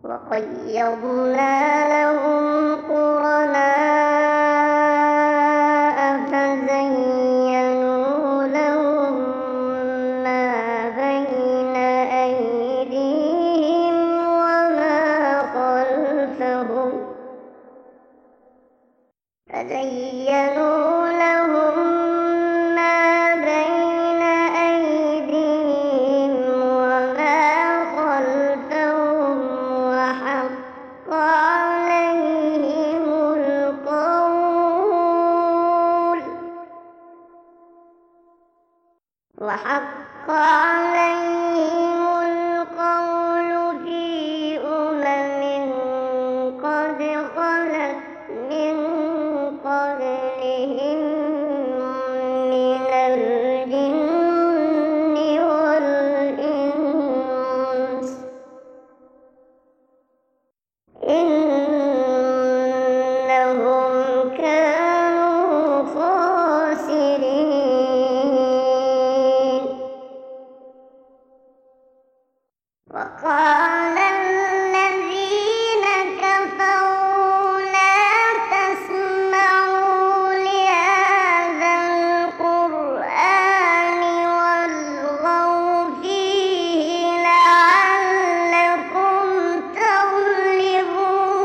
وقيضنا لهم قرناء فزينوا لهم ما بين أيديهم وما خلفهم وحق عليهم القول في قد خلت من قبلهم من الجن والإنس إنهم كانوا خاسرين. وقال الذين كفروا لا تسمعوا لهذا القرآن والغوا فيه لعلكم تغلبون.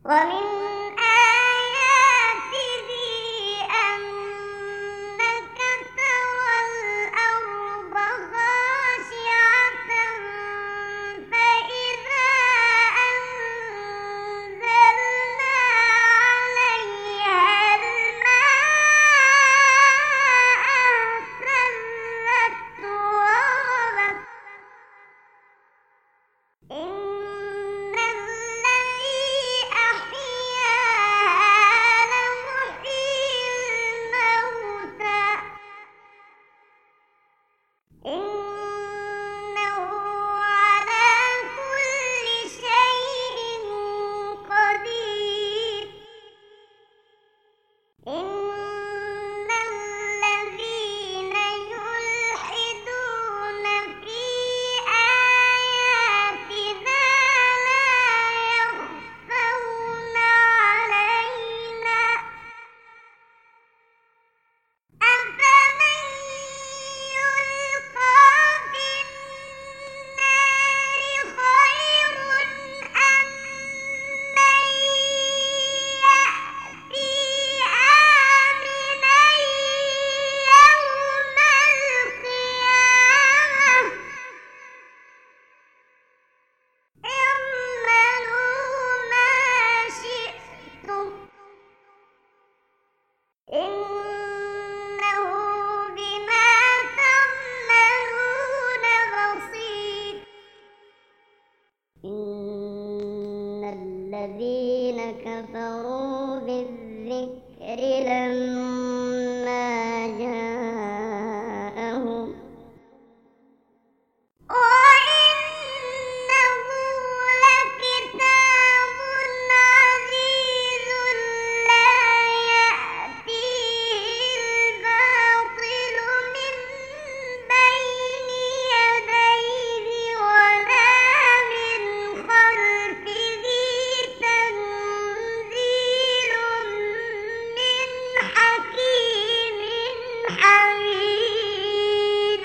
ومن آياته أنك ترى الأرض خاشعة فإذا أنزلنا عليها الماء اهتزت وربت إن الذي أحياها لمحيي الموتى إنه على كل شيء قدير إن الذين يلحدون في آياتنا لا يخفون علينا أفمن يلقى في النار خير أم من يأتي آمنا يوم القيامة اعملوا ما شئتم إنه بما تعملون بصير إن الذين كفروا بالذكر لما جاءهم وإنه لكتاب عزيز لا يأتيه الباطل من بين يديه ولا من خلفه تنزيل من حكيم حميد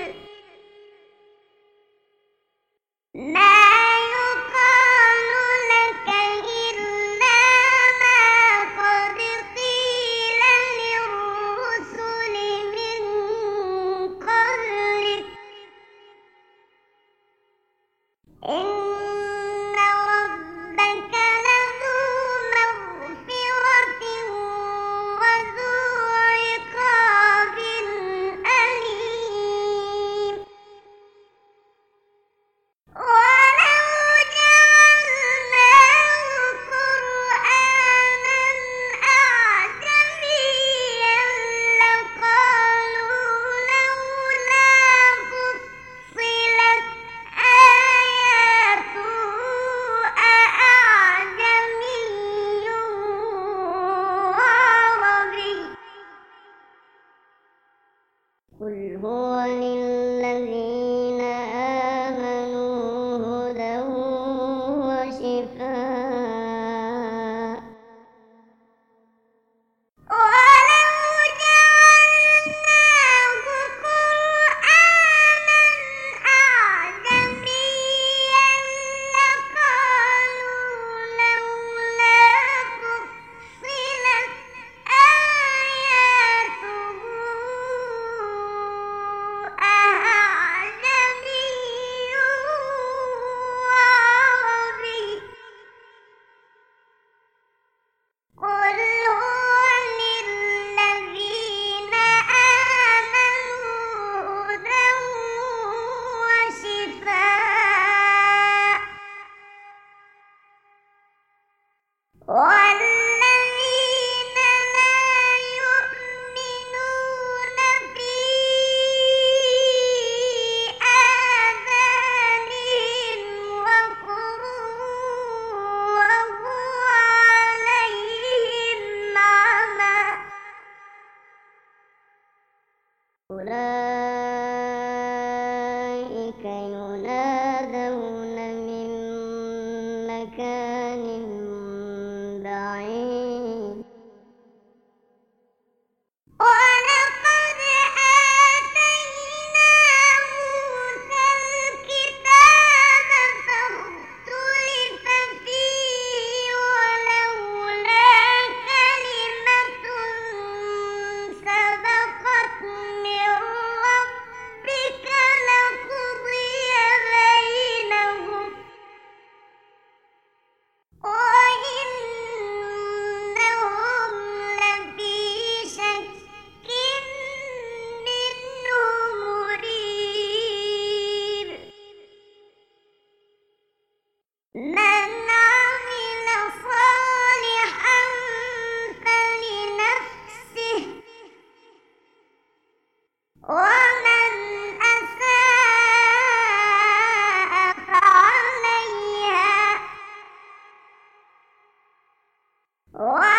ما يقال لك إلا ما قد قيل للرسل من قبلك إن ربك لذو مغفرة وذو عقاب أليم ولو جعلناه قرآنا أعجميا لقالوا لولا فصلت آياته أأعجمي وعربي قل هو للذين آمنوا هدى وشفاء ولو جعلناه قرآنا أعجميا لقالوا لولا فصلت آياته أعجمي وعربي قل هو للذين آمنوا هدى وشفاء والذين لا يؤمنون في آذانهم وقر وهو عليهم عمى أولئك ينادون من مكان بعيد وعلى